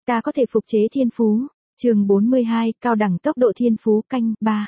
Ta có thể phục chế thiên phú. Chương 42, cao đẳng tốc độ thiên phú canh 3.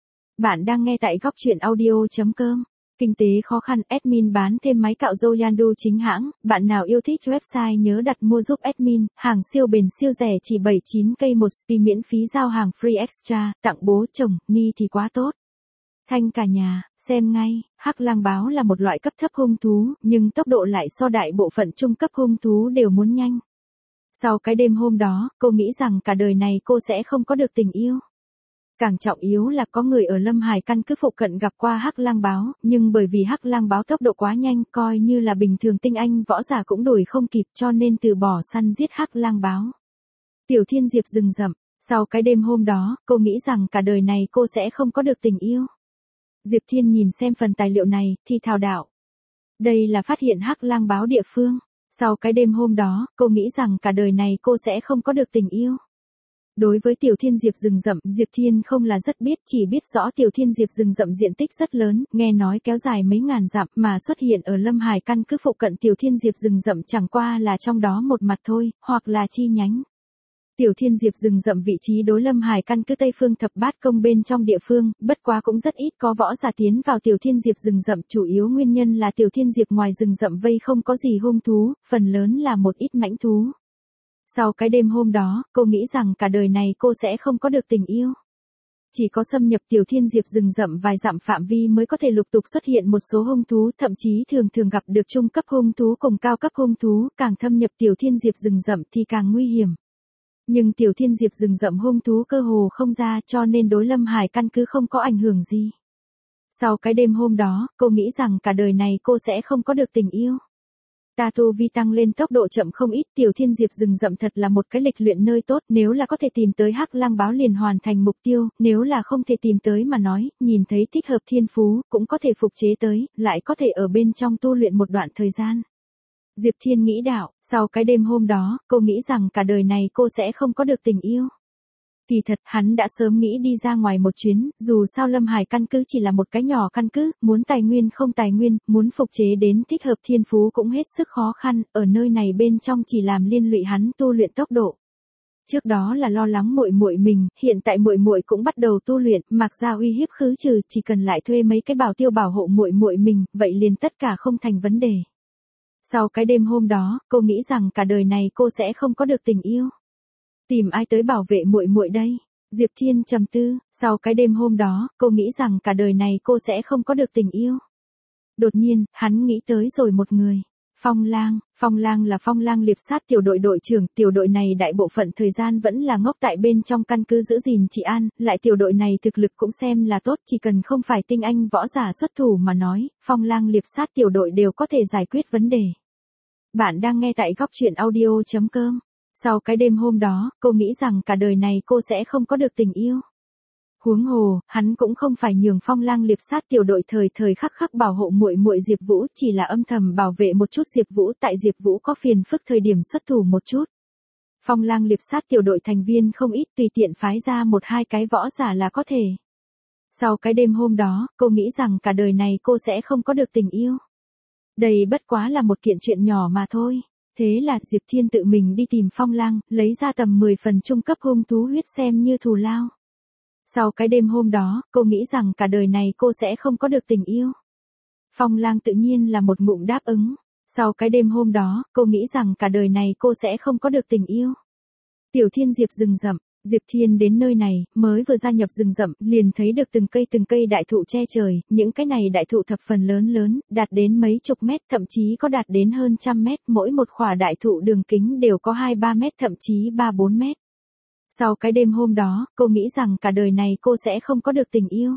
Bạn đang nghe tại góc truyện audio.com. Kinh tế khó khăn, admin bán thêm máy cạo râu Yandu chính hãng. Bạn nào yêu thích website nhớ đặt mua giúp admin. Hàng siêu bền siêu rẻ chỉ 79k một spi, miễn phí giao hàng free extra. Tặng bố chồng, ni thì quá tốt. Thanh cả nhà, xem ngay. Hắc lang báo là một loại cấp thấp hung thú, nhưng tốc độ lại so đại bộ phận trung cấp hung thú đều muốn nhanh. Sau cái đêm hôm đó, cô nghĩ rằng cả đời này cô sẽ không có được tình yêu. Càng trọng yếu là có người ở Lâm Hải căn cứ phụ cận gặp qua hắc lang báo, nhưng bởi vì hắc lang báo tốc độ quá nhanh, coi như là bình thường tinh anh võ giả cũng đuổi không kịp, cho nên từ bỏ săn giết hắc lang báo. Tiểu Thiên Diệp rừng rậm. Sau cái đêm hôm đó, cô nghĩ rằng cả đời này cô sẽ không có được tình yêu. Diệp Thiên nhìn xem phần tài liệu này, thì thào đạo. Đây là phát hiện hắc lang báo địa phương. Sau cái đêm hôm đó, cô nghĩ rằng cả đời này cô sẽ không có được tình yêu. Đối với Tiểu Thiên Diệp rừng rậm, Diệp Thiên không là rất biết, chỉ biết rõ Tiểu Thiên Diệp rừng rậm diện tích rất lớn, nghe nói kéo dài mấy ngàn dặm, mà xuất hiện ở Lâm Hải căn cứ phụ cận Tiểu Thiên Diệp rừng rậm chẳng qua là trong đó một mặt thôi, hoặc là chi nhánh. Tiểu Thiên Diệp rừng rậm vị trí đối Lâm Hải căn cứ Tây Phương Thập Bát Công bên trong địa phương, bất quá cũng rất ít có võ giả tiến vào Tiểu Thiên Diệp rừng rậm, chủ yếu nguyên nhân là Tiểu Thiên Diệp ngoài rừng rậm vây không có gì hung thú, phần lớn là một ít mãnh thú. Sau cái đêm hôm đó, cô nghĩ rằng cả đời này cô sẽ không có được tình yêu. Chỉ có xâm nhập Tiểu Thiên Diệp rừng rậm vài dặm phạm vi mới có thể lục tục xuất hiện một số hung thú, thậm chí thường gặp được trung cấp hung thú cùng cao cấp hung thú, càng thâm nhập Tiểu Thiên Diệp rừng rậm thì càng nguy hiểm. Nhưng Tiểu Thiên Diệp rừng rậm hung thú cơ hồ không ra, cho nên đối Lâm Hải căn cứ không có ảnh hưởng gì. Sau cái đêm hôm đó, cô nghĩ rằng cả đời này cô sẽ không có được tình yêu. Ta tu vi tăng lên tốc độ chậm không ít, Tiểu Thiên Diệp rừng rậm thật là một cái lịch luyện nơi tốt, nếu là có thể tìm tới hắc lang báo liền hoàn thành mục tiêu, nếu là không thể tìm tới mà nói, nhìn thấy thích hợp thiên phú, cũng có thể phục chế tới, lại có thể ở bên trong tu luyện một đoạn thời gian. Diệp Thiên nghĩ đạo, sau cái đêm hôm đó, cô nghĩ rằng cả đời này cô sẽ không có được tình yêu. Kỳ thật, hắn đã sớm nghĩ đi ra ngoài một chuyến, dù sao Lâm Hải căn cứ chỉ là một cái nhỏ căn cứ, muốn tài nguyên không tài nguyên, muốn phục chế đến thích hợp thiên phú cũng hết sức khó khăn, ở nơi này bên trong chỉ làm liên lụy hắn tu luyện tốc độ. Trước đó là lo lắng muội muội mình, hiện tại muội muội cũng bắt đầu tu luyện, mặc ra uy hiếp khứ trừ, chỉ cần lại thuê mấy cái bảo tiêu bảo hộ muội muội mình, vậy liền tất cả không thành vấn đề. Sau cái đêm hôm đó, cô nghĩ rằng cả đời này cô sẽ không có được tình yêu. Tìm ai tới bảo vệ muội muội đây? Diệp Thiên trầm tư, sau cái đêm hôm đó, cô nghĩ rằng cả đời này cô sẽ không có được tình yêu. Đột nhiên, hắn nghĩ tới rồi một người. Phong Lang là Phong Lang liệp sát tiểu đội đội trưởng, tiểu đội này đại bộ phận thời gian vẫn là ngốc tại bên trong căn cứ giữ gìn trị an, lại tiểu đội này thực lực cũng xem là tốt, chỉ cần không phải tinh anh võ giả xuất thủ mà nói, Phong Lang liệp sát tiểu đội đều có thể giải quyết vấn đề. Bạn đang nghe tại góc truyện audio.com. Sau cái đêm hôm đó, cô nghĩ rằng cả đời này cô sẽ không có được tình yêu. Huống hồ, hắn cũng không phải nhường Phong Lang liệp sát tiểu đội thời khắc bảo hộ muội muội Diệp Vũ, chỉ là âm thầm bảo vệ một chút Diệp Vũ, tại Diệp Vũ có phiền phức thời điểm xuất thủ một chút. Phong Lang liệp sát tiểu đội thành viên không ít, tùy tiện phái ra một hai cái võ giả là có thể. Sau cái đêm hôm đó, cô nghĩ rằng cả đời này cô sẽ không có được tình yêu. Đây bất quá là một kiện chuyện nhỏ mà thôi. Thế là Diệp Thiên tự mình đi tìm Phong Lang, lấy ra tầm 10 phần trung cấp hung thú huyết xem như thù lao. Sau cái đêm hôm đó, cô nghĩ rằng cả đời này cô sẽ không có được tình yêu. Phong Lang tự nhiên là một ngụm đáp ứng. Sau cái đêm hôm đó, cô nghĩ rằng cả đời này cô sẽ không có được tình yêu. Tiểu Thiên Diệp rừng rậm. Diệp Thiên đến nơi này, mới vừa gia nhập rừng rậm, liền thấy được từng cây đại thụ che trời, những cái này đại thụ thập phần lớn, đạt đến mấy chục mét, thậm chí có đạt đến hơn trăm mét, mỗi một khỏa đại thụ đường kính đều có 2-3 mét, thậm chí 3-4 mét. Sau cái đêm hôm đó, cô nghĩ rằng cả đời này cô sẽ không có được tình yêu.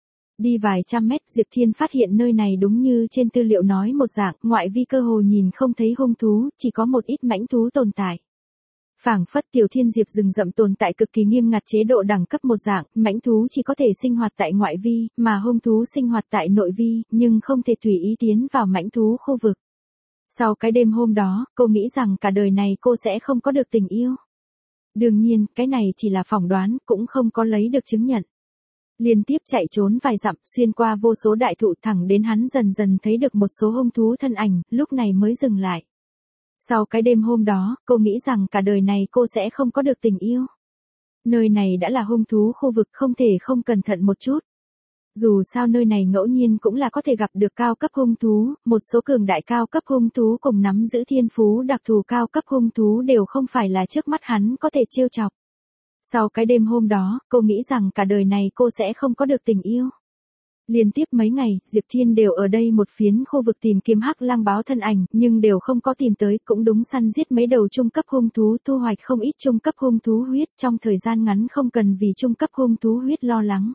Đi vài trăm mét, Diệp Thiên phát hiện nơi này đúng như trên tư liệu nói một dạng, ngoại vi cơ hồ nhìn không thấy hung thú, chỉ có một ít mãnh thú tồn tại. Phảng phất Tiểu Thiên Diệp rừng rậm tồn tại cực kỳ nghiêm ngặt chế độ đẳng cấp một dạng, mãnh thú chỉ có thể sinh hoạt tại ngoại vi, mà hung thú sinh hoạt tại nội vi, nhưng không thể tùy ý tiến vào mãnh thú khu vực. Sau cái đêm hôm đó, cô nghĩ rằng cả đời này cô sẽ không có được tình yêu. Đương nhiên, cái này chỉ là phỏng đoán, cũng không có lấy được chứng nhận. Liên tiếp chạy trốn vài dặm, xuyên qua vô số đại thụ thẳng đến hắn dần thấy được một số hung thú thân ảnh, lúc này mới dừng lại. Sau cái đêm hôm đó, cô nghĩ rằng cả đời này cô sẽ không có được tình yêu. Nơi này đã là hung thú khu vực, không thể không cẩn thận một chút. Dù sao nơi này ngẫu nhiên cũng là có thể gặp được cao cấp hung thú, một số cường đại cao cấp hung thú cùng nắm giữ thiên phú đặc thù cao cấp hung thú đều không phải là trước mắt hắn có thể trêu chọc. Sau cái đêm hôm đó, cô nghĩ rằng cả đời này cô sẽ không có được tình yêu. Liên tiếp mấy ngày, Diệp Thiên đều ở đây một phiến khu vực tìm kiếm hắc lang báo thân ảnh, nhưng đều không có tìm tới, cũng đúng săn giết mấy đầu trung cấp hung thú, thu hoạch không ít trung cấp hung thú huyết, trong thời gian ngắn không cần vì trung cấp hung thú huyết lo lắng.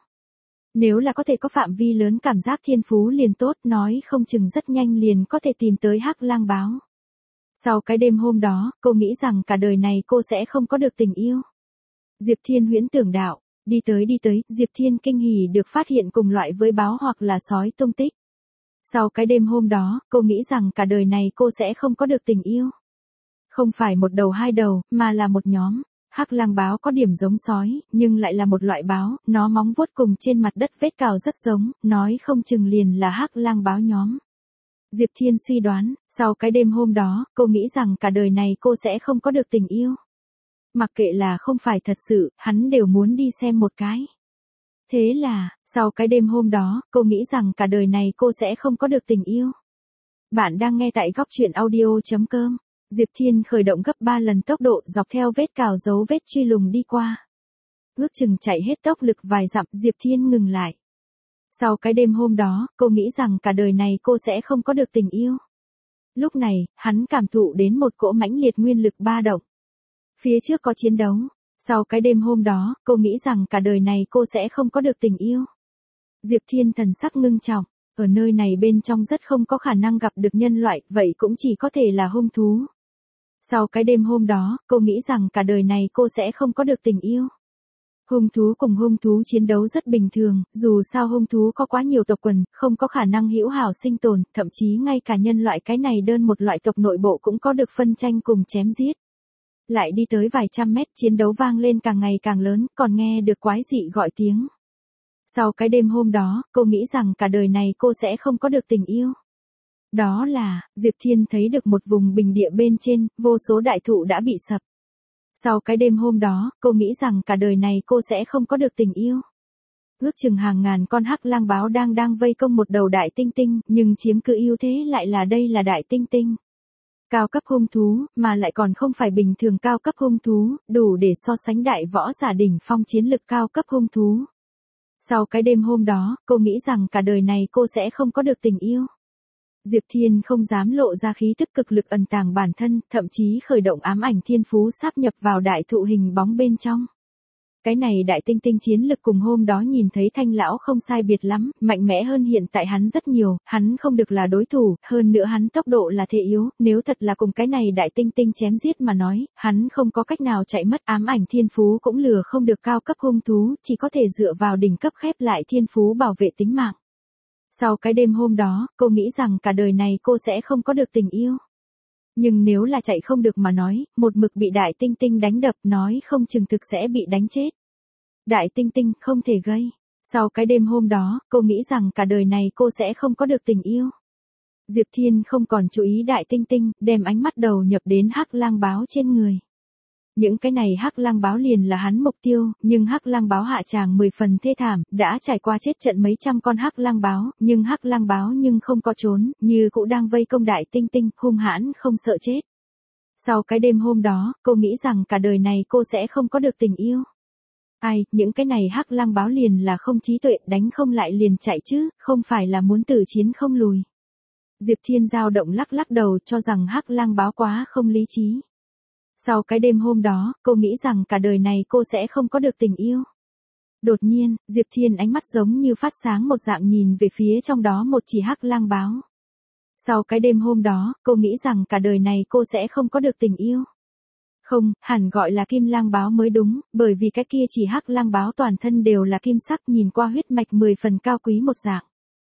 Nếu là có thể có phạm vi lớn cảm giác thiên phú liền tốt, nói không chừng rất nhanh liền có thể tìm tới hắc lang báo. Sau cái đêm hôm đó, cô nghĩ rằng cả đời này cô sẽ không có được tình yêu. Diệp Thiên huyễn tưởng đạo, đi tới, Diệp Thiên kinh hỉ được phát hiện cùng loại với báo hoặc là sói tung tích. Sau cái đêm hôm đó, cô nghĩ rằng cả đời này cô sẽ không có được tình yêu. Không phải một đầu hai đầu, mà là một nhóm. Hắc lang báo có điểm giống sói, nhưng lại là một loại báo, nó móng vuốt cùng trên mặt đất vết cào rất giống, nói không chừng liền là hắc lang báo nhóm. Diệp Thiên suy đoán, sau cái đêm hôm đó, cô nghĩ rằng cả đời này cô sẽ không có được tình yêu. Mặc kệ là không phải thật sự, hắn đều muốn đi xem một cái. Thế là, sau cái đêm hôm đó, cô nghĩ rằng cả đời này cô sẽ không có được tình yêu. Bạn đang nghe tại góc truyện audio.com. Diệp Thiên khởi động gấp 3 lần tốc độ dọc theo vết cào dấu vết truy lùng đi qua. Ước chừng chạy hết tốc lực vài dặm, Diệp Thiên ngừng lại. Sau cái đêm hôm đó, cô nghĩ rằng cả đời này cô sẽ không có được tình yêu. Lúc này, hắn cảm thụ đến một cỗ mãnh liệt nguyên lực ba động. Phía trước có chiến đấu. Sau cái đêm hôm đó, cô nghĩ rằng cả đời này cô sẽ không có được tình yêu. Diệp Thiên thần sắc ngưng trọng. Ở nơi này bên trong rất không có khả năng gặp được nhân loại, vậy cũng chỉ có thể là hung thú. Sau cái đêm hôm đó, cô nghĩ rằng cả đời này cô sẽ không có được tình yêu. Hung thú cùng hung thú chiến đấu rất bình thường, dù sao hung thú có quá nhiều tộc quần, không có khả năng hữu hảo sinh tồn, thậm chí ngay cả nhân loại cái này đơn một loại tộc nội bộ cũng có được phân tranh cùng chém giết. Lại đi tới vài trăm mét, chiến đấu vang lên càng ngày càng lớn, còn nghe được quái dị gọi tiếng. Sau cái đêm hôm đó, cô nghĩ rằng cả đời này cô sẽ không có được tình yêu. Đó là, Diệp Thiên thấy được một vùng bình địa bên trên, vô số đại thụ đã bị sập. Sau cái đêm hôm đó, cô nghĩ rằng cả đời này cô sẽ không có được tình yêu. Ước chừng hàng ngàn con hắc lang báo đang vây công một đầu đại tinh tinh, nhưng chiếm cứ ưu thế lại là đây là đại tinh tinh. Cao cấp hung thú, mà lại còn không phải bình thường cao cấp hung thú, đủ để so sánh đại võ giả đỉnh phong chiến lực cao cấp hung thú. Sau cái đêm hôm đó, cô nghĩ rằng cả đời này cô sẽ không có được tình yêu. Diệp Thiên không dám lộ ra khí tức cực lực ẩn tàng bản thân, thậm chí khởi động ám ảnh thiên phú sáp nhập vào đại thụ hình bóng bên trong. Cái này đại tinh tinh chiến lực cùng hôm đó nhìn thấy Thanh lão không sai biệt lắm, mạnh mẽ hơn hiện tại hắn rất nhiều, hắn không được là đối thủ, hơn nữa hắn tốc độ là thể yếu, nếu thật là cùng cái này đại tinh tinh chém giết mà nói, hắn không có cách nào chạy mất, ám ảnh thiên phú cũng lừa không được cao cấp hung thú, chỉ có thể dựa vào đỉnh cấp khép lại thiên phú bảo vệ tính mạng. Sau cái đêm hôm đó, cô nghĩ rằng cả đời này cô sẽ không có được tình yêu. Nhưng nếu là chạy không được mà nói, một mực bị đại tinh tinh đánh đập nói không chừng thực sẽ bị đánh chết. Đại tinh tinh không thể gây. Sau cái đêm hôm đó, cô nghĩ rằng cả đời này cô sẽ không có được tình yêu. Diệp Thiên không còn chú ý đại tinh tinh, đem ánh mắt đầu nhập đến hắc lang báo trên người. Những cái này hắc lang báo liền là hắn mục tiêu, nhưng hắc lang báo hạ tràng 10 phần thê thảm, đã trải qua chết trận mấy trăm con hắc lang báo, nhưng hắc lang báo nhưng không có trốn, như cũ đang vây công đại tinh tinh, hung hãn không sợ chết. Sau cái đêm hôm đó, cô nghĩ rằng cả đời này cô sẽ không có được tình yêu. Ai, những cái này hắc lang báo liền là không trí tuệ, đánh không lại liền chạy chứ, không phải là muốn tử chiến không lùi. Diệp Thiên dao động lắc đầu cho rằng hắc lang báo quá không lý trí. Sau cái đêm hôm đó, cô nghĩ rằng cả đời này cô sẽ không có được tình yêu. Đột nhiên, Diệp Thiên ánh mắt giống như phát sáng một dạng nhìn về phía trong đó một chỉ hắc lang báo. Sau cái đêm hôm đó, cô nghĩ rằng cả đời này cô sẽ không có được tình yêu. Không, hẳn gọi là kim lang báo mới đúng, bởi vì cái kia chỉ hắc lang báo toàn thân đều là kim sắc nhìn qua huyết mạch 10 phần cao quý một dạng.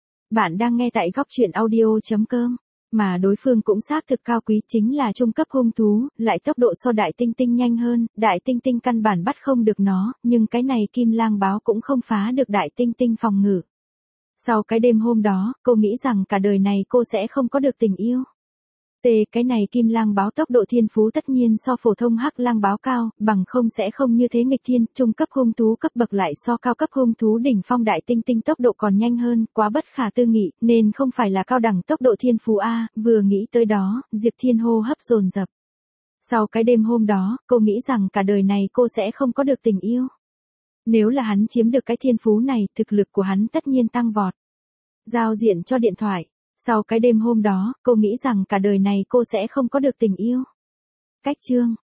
Bạn đang nghe tại góc truyện audio.com. Mà đối phương cũng xác thực cao quý chính là trung cấp hung thú, lại tốc độ so đại tinh tinh nhanh hơn, đại tinh tinh căn bản bắt không được nó, nhưng cái này kim lang báo cũng không phá được đại tinh tinh phòng ngự. Sau cái đêm hôm đó, cô nghĩ rằng cả đời này cô sẽ không có được tình yêu. T. Cái này kim lang báo tốc độ thiên phú tất nhiên so phổ thông hắc lang báo cao, bằng không sẽ không như thế nghịch thiên, trung cấp hung thú cấp bậc lại so cao cấp hung thú đỉnh phong đại tinh tinh tốc độ còn nhanh hơn, quá bất khả tư nghị, nên không phải là cao đẳng tốc độ thiên phú A, vừa nghĩ tới đó, Diệp Thiên hô hấp dồn dập. Sau cái đêm hôm đó, cô nghĩ rằng cả đời này cô sẽ không có được tình yêu. Nếu là hắn chiếm được cái thiên phú này, thực lực của hắn tất nhiên tăng vọt. Giao diện cho điện thoại. Sau cái đêm hôm đó, cô nghĩ rằng cả đời này cô sẽ không có được tình yêu. Cách chương.